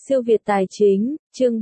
Siêu Việt Tài Chính, chương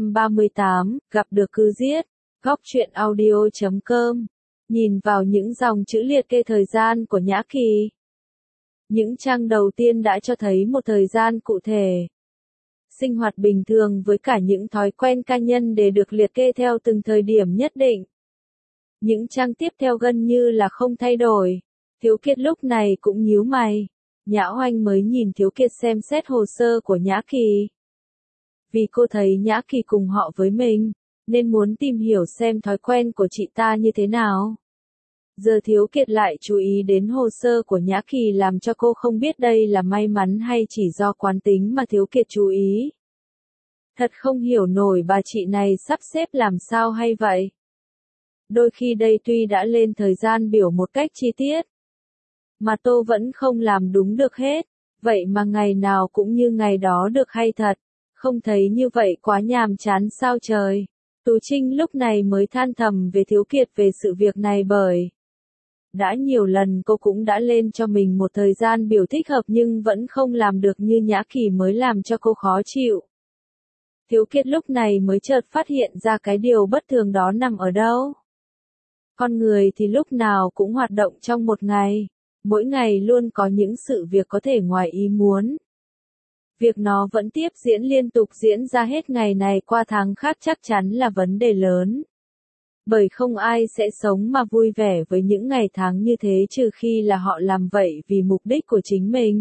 338, gặp được cứ giết. Góc truyện audio.com. Nhìn vào những dòng chữ liệt kê thời gian của Nhã Kỳ. Những trang đầu tiên đã cho thấy một thời gian cụ thể. Sinh hoạt bình thường với cả những thói quen cá nhân để được liệt kê theo từng thời điểm nhất định. Những trang tiếp theo gần như là không thay đổi. Thiếu Kiệt lúc này cũng nhíu mày. Nhã Oanh mới nhìn Thiếu Kiệt xem xét hồ sơ của Nhã Kỳ. Vì cô thấy Nhã Kỳ cùng họ với mình, nên muốn tìm hiểu xem thói quen của chị ta như thế nào. Giờ Thiếu Kiệt lại chú ý đến hồ sơ của Nhã Kỳ làm cho cô không biết đây là may mắn hay chỉ do quán tính mà Thiếu Kiệt chú ý. Thật không hiểu nổi bà chị này sắp xếp làm sao hay vậy. Đôi khi đây tuy đã lên thời gian biểu một cách chi tiết, mà Tô vẫn không làm đúng được hết, vậy mà ngày nào cũng như ngày đó được hay thật, không thấy như vậy quá nhàm chán sao trời. Tú Trinh lúc này mới than thầm về Thiếu Kiệt về sự việc này bởi đã nhiều lần cô cũng đã lên cho mình một thời gian biểu thích hợp nhưng vẫn không làm được như Nhã Kỳ mới làm cho cô khó chịu. Thiếu Kiệt lúc này mới chợt phát hiện ra cái điều bất thường đó nằm ở đâu. Con người thì lúc nào cũng hoạt động trong một ngày, mỗi ngày luôn có những sự việc có thể ngoài ý muốn. Việc nó vẫn tiếp diễn liên tục diễn ra hết ngày này qua tháng khác chắc chắn là vấn đề lớn. Bởi không ai sẽ sống mà vui vẻ với những ngày tháng như thế trừ khi là họ làm vậy vì mục đích của chính mình.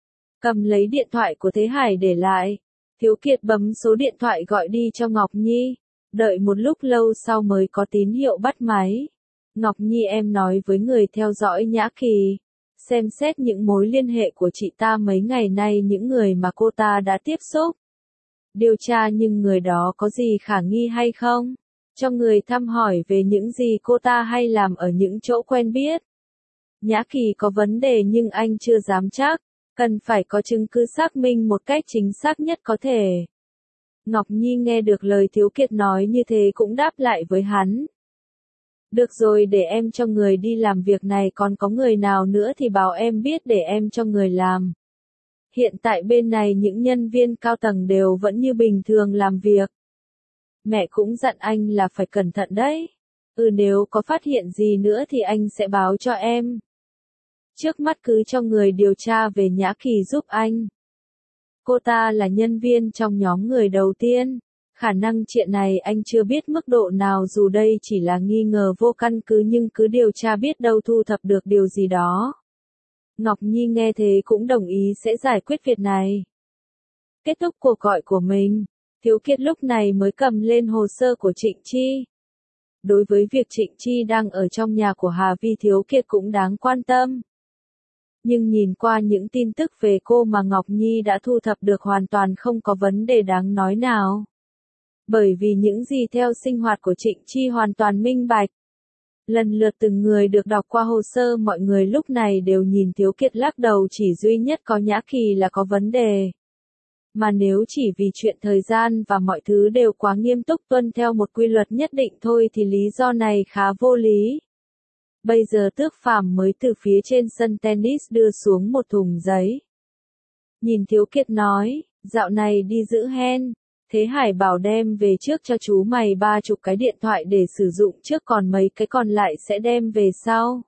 Cầm lấy điện thoại của Thế Hải để lại. Thiếu Kiệt bấm số điện thoại gọi đi cho Ngọc Nhi. Đợi một lúc lâu sau mới có tín hiệu bắt máy. Ngọc Nhi em nói với người theo dõi Nhã Kỳ. Xem xét những mối liên hệ của chị ta mấy ngày nay những người mà cô ta đã tiếp xúc. Điều tra nhưng người đó có gì khả nghi hay không? Cho người thăm hỏi về những gì cô ta hay làm ở những chỗ quen biết. Nhã Kỳ có vấn đề nhưng anh chưa dám chắc. Cần phải có chứng cứ xác minh một cách chính xác nhất có thể. Ngọc Nhi nghe được lời Thiếu Kiệt nói như thế cũng đáp lại với hắn. Được rồi để em cho người đi làm việc này còn có người nào nữa thì bảo em biết để em cho người làm. Hiện tại bên này những nhân viên cao tầng đều vẫn như bình thường làm việc. Mẹ cũng dặn anh là phải cẩn thận đấy. Nếu có phát hiện gì nữa thì anh sẽ báo cho em. Trước mắt cứ cho người điều tra về Nhã Kỳ giúp anh. Cô ta là nhân viên trong nhóm người đầu tiên. Khả năng chuyện này anh chưa biết mức độ nào dù đây chỉ là nghi ngờ vô căn cứ nhưng cứ điều tra biết đâu thu thập được điều gì đó. Ngọc Nhi nghe thế cũng đồng ý sẽ giải quyết việc này. Kết thúc cuộc gọi của mình, Thiếu Kiệt lúc này mới cầm lên hồ sơ của Trịnh Chi. Đối với việc Trịnh Chi đang ở trong nhà của Hà Vi Thiếu Kiệt cũng đáng quan tâm. Nhưng nhìn qua những tin tức về cô mà Ngọc Nhi đã thu thập được hoàn toàn không có vấn đề đáng nói nào. Bởi vì những gì theo sinh hoạt của Trịnh Chi hoàn toàn minh bạch. Lần lượt từng người được đọc qua hồ sơ mọi người lúc này đều nhìn Thiếu Kiệt lắc đầu chỉ duy nhất có Nhã Kỳ là có vấn đề. Mà nếu chỉ vì chuyện thời gian và mọi thứ đều quá nghiêm túc tuân theo một quy luật nhất định thôi thì lý do này khá vô lý. Bây giờ Tước Phàm mới từ phía trên sân tennis đưa xuống một thùng giấy. Nhìn Thiếu Kiệt nói, dạo này đi giữ hen. Thế Hải bảo đem về trước cho chú mày 30 cái điện thoại để sử dụng trước còn mấy cái còn lại sẽ đem về sau.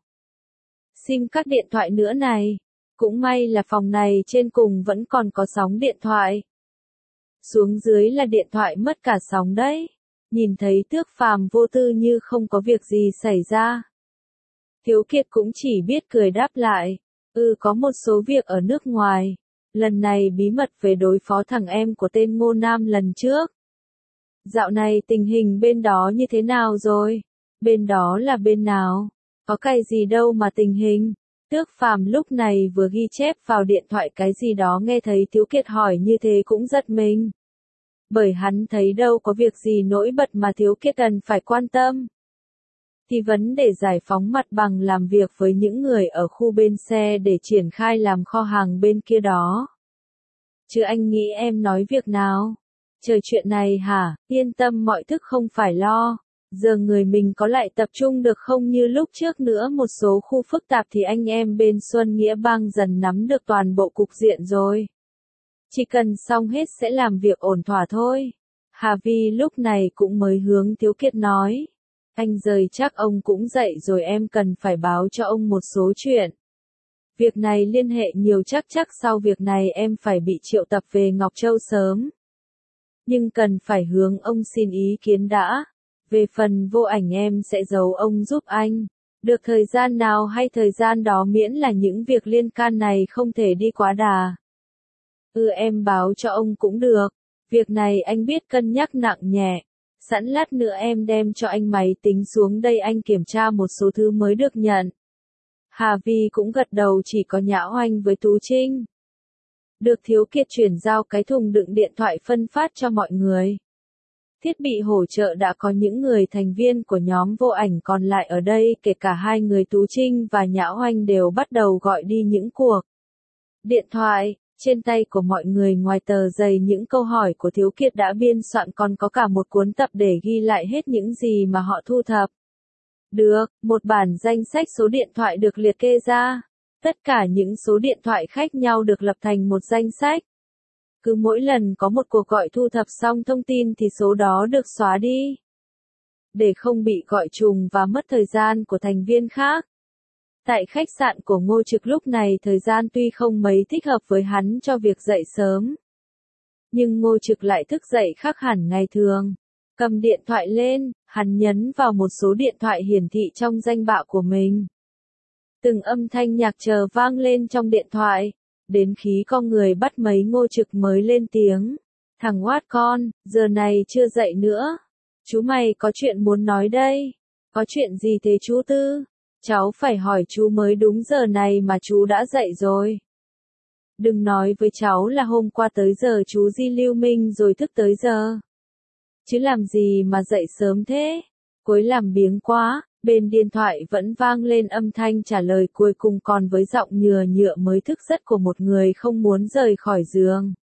Sim các điện thoại nữa này. Cũng may là phòng này trên cùng vẫn còn có sóng điện thoại. Xuống dưới là điện thoại mất cả sóng đấy. Nhìn thấy Tước Phàm vô tư như không có việc gì xảy ra. Thiếu Kiệt cũng chỉ biết cười đáp lại. Có một số việc ở nước ngoài. Lần này bí mật về đối phó thằng em của tên Ngô Nam lần trước. Dạo này tình hình bên đó như thế nào rồi? Bên đó là bên nào? Có cái gì đâu mà tình hình? Tước Phàm lúc này vừa ghi chép vào điện thoại cái gì đó nghe thấy Thiếu Kiệt hỏi như thế cũng giật mình. Bởi hắn thấy đâu có việc gì nổi bật mà Thiếu Kiệt cần phải quan tâm. Thì vấn đề giải phóng mặt bằng làm việc với những người ở khu bên xe để triển khai làm kho hàng bên kia đó. Chứ anh nghĩ em nói việc nào? Trời chuyện này hả? Yên tâm mọi thức không phải lo. Giờ người mình có lại tập trung được không như lúc trước nữa một số khu phức tạp thì anh em bên Xuân Nghĩa Bang dần nắm được toàn bộ cục diện rồi. Chỉ cần xong hết sẽ làm việc ổn thỏa thôi. Hà Vi lúc này cũng mới hướng Thiếu Kiệt nói. Anh rời chắc ông cũng dậy rồi, em cần phải báo cho ông một số chuyện. Việc này liên hệ nhiều, chắc sau việc này em phải bị triệu tập về Ngọc Châu sớm. Nhưng cần phải hướng ông xin ý kiến đã. Về phần Vô Ảnh em sẽ giấu ông giúp anh. Được thời gian nào hay thời gian đó, miễn là những việc liên can này không thể đi quá đà. Em báo cho ông cũng được. Việc này anh biết cân nhắc nặng nhẹ. Sẵn lát nữa em đem cho anh máy tính xuống đây, anh kiểm tra một số thứ mới được nhận. Hà Vi cũng gật đầu, chỉ có Nhã Oanh với Tú Trinh được Thiếu Kiệt chuyển giao cái thùng đựng điện thoại phân phát cho mọi người. Thiết bị hỗ trợ đã có những người thành viên của nhóm Vô Ảnh còn lại ở đây, kể cả hai người Tú Trinh và Nhã Oanh đều bắt đầu gọi đi những cuộc điện thoại. Trên tay của mọi người ngoài tờ giấy những câu hỏi của Thiếu Kiệt đã biên soạn còn có cả một cuốn tập để ghi lại hết những gì mà họ thu thập được. Một bản danh sách số điện thoại được liệt kê ra. Tất cả những số điện thoại khác nhau được lập thành một danh sách. Cứ mỗi lần có một cuộc gọi thu thập xong thông tin thì số đó được xóa đi. Để không bị gọi trùng và mất thời gian của thành viên khác. Tại khách sạn của Ngô Trực lúc này thời gian tuy không mấy thích hợp với hắn cho việc dậy sớm. Nhưng Ngô Trực lại thức dậy khác hẳn ngày thường. Cầm điện thoại lên, hắn nhấn vào một số điện thoại hiển thị trong danh bạ của mình. Từng âm thanh nhạc chờ vang lên trong điện thoại. Đến khi con người bắt mấy Ngô Trực mới lên tiếng. Thằng Hoát con, giờ này chưa dậy nữa. Chú mày có chuyện muốn nói đây. Có chuyện gì thế chú Tư? Cháu phải hỏi chú mới đúng, giờ này mà chú đã dậy rồi. Đừng nói với cháu là hôm qua tới giờ chú đi Lưu Minh rồi thức tới giờ. Chứ làm gì mà dậy sớm thế? Cối làm biếng quá. Bên điện thoại vẫn vang lên âm thanh trả lời cuối cùng, còn với giọng nhựa mới thức giấc của một người không muốn rời khỏi giường.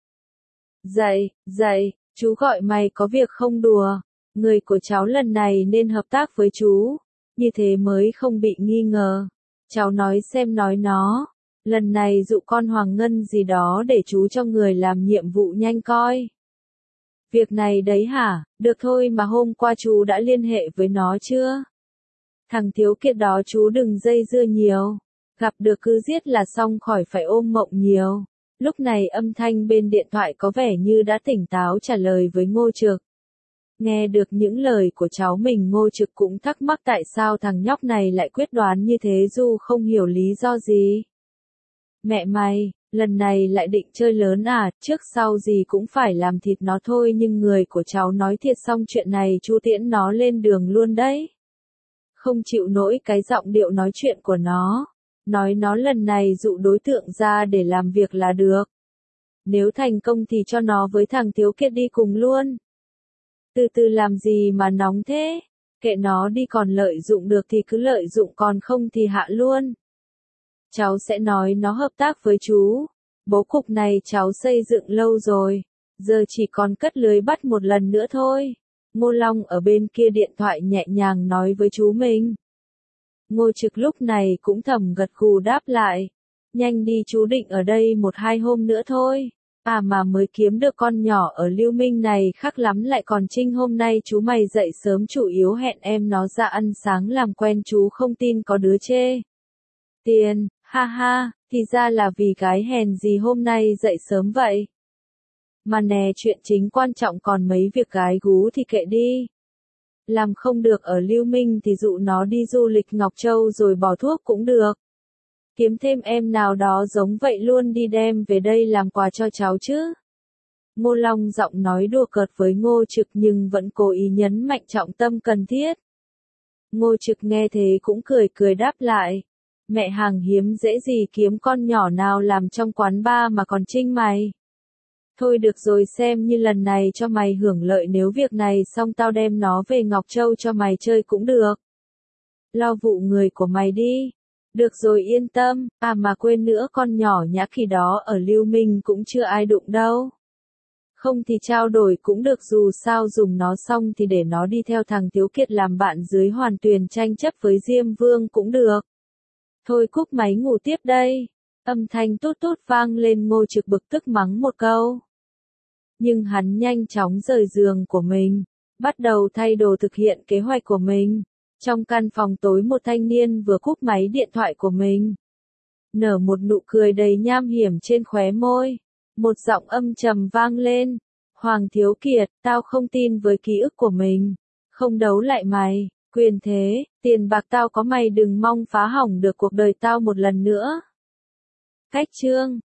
Dậy, dậy, chú gọi mày có việc không đùa. Người của cháu lần này nên hợp tác với chú. Như thế mới không bị nghi ngờ. Cháu nói xem, nói nó. Lần này dụ con Hoàng Ngân gì đó để chú cho người làm nhiệm vụ nhanh coi. Việc này đấy hả? Được thôi, mà hôm qua chú đã liên hệ với nó chưa? Thằng Thiếu Kiệt đó chú đừng dây dưa nhiều. Gặp được cứ giết là xong, khỏi phải ôm mộng nhiều. Lúc này âm thanh bên điện thoại có vẻ như đã tỉnh táo trả lời với Ngô Trực. Nghe được những lời của cháu mình, Ngô Trực cũng thắc mắc tại sao thằng nhóc này lại quyết đoán như thế dù không hiểu lý do gì. Mẹ mày, lần này lại định chơi lớn à, trước sau gì cũng phải làm thịt nó thôi, nhưng người của cháu nói thiệt, xong chuyện này chú tiễn nó lên đường luôn đấy. Không chịu nổi cái giọng điệu nói chuyện của nó. Nói nó lần này dụ đối tượng ra để làm việc là được. Nếu thành công thì cho nó với thằng Thiếu Kiệt đi cùng luôn. Từ từ làm gì mà nóng thế? Kệ nó đi, còn lợi dụng được thì cứ lợi dụng, còn không thì hạ luôn. Cháu sẽ nói nó hợp tác với chú. Bố cục này cháu xây dựng lâu rồi. Giờ chỉ còn cất lưới bắt một lần nữa thôi. Ngô Long ở bên kia điện thoại nhẹ nhàng nói với chú mình. Ngô Trực lúc này cũng thầm gật gù đáp lại. Nhanh đi, chú định ở đây 1-2 hôm nữa thôi. À mà mới kiếm được con nhỏ ở Lưu Minh này khác lắm, lại còn Trinh. Hôm nay chú mày dậy sớm chủ yếu hẹn em nó ra ăn sáng làm quen, chú không tin có đứa chê tiền, ha ha, thì ra là vì cái hèn gì hôm nay dậy sớm vậy. Mà nè, chuyện chính quan trọng, còn mấy việc gái gú thì kệ đi. Làm không được ở Lưu Minh thì dụ nó đi du lịch Ngọc Châu rồi bỏ thuốc cũng được. Kiếm thêm em nào đó giống vậy luôn đi đem về đây làm quà cho cháu chứ. Ngô Long giọng nói đùa cợt với Ngô Trực nhưng vẫn cố ý nhấn mạnh trọng tâm cần thiết. Ngô Trực nghe thế cũng cười đáp lại. Mẹ hàng hiếm dễ gì kiếm con nhỏ nào làm trong quán bar mà còn Trinh mày. Thôi được rồi, xem như lần này cho mày hưởng lợi, nếu việc này xong tao đem nó về Ngọc Châu cho mày chơi cũng được. Lo vụ người của mày đi. Được rồi, yên tâm. À mà quên nữa, con nhỏ Nhã Kỳ đó ở Lưu Minh cũng chưa ai đụng đâu. Không thì trao đổi cũng được, dù sao dùng nó xong thì để nó đi theo thằng Thiếu Kiệt làm bạn dưới Hoàn Tuyền tranh chấp với Diêm Vương cũng được. Thôi cúp máy ngủ tiếp đây. Âm thanh tút tút vang lên, Ngô Trực bực tức mắng một câu. Nhưng hắn nhanh chóng rời giường của mình, bắt đầu thay đồ thực hiện kế hoạch của mình. Trong căn phòng tối một thanh niên vừa cúp máy điện thoại của mình. Nở một nụ cười đầy nham hiểm trên khóe môi. Một giọng âm trầm vang lên. Hoàng Thiếu Kiệt, tao không tin với ký ức của mình. Không đấu lại mày, quyền thế, tiền bạc tao có, mày đừng mong phá hỏng được cuộc đời tao một lần nữa. Cách chương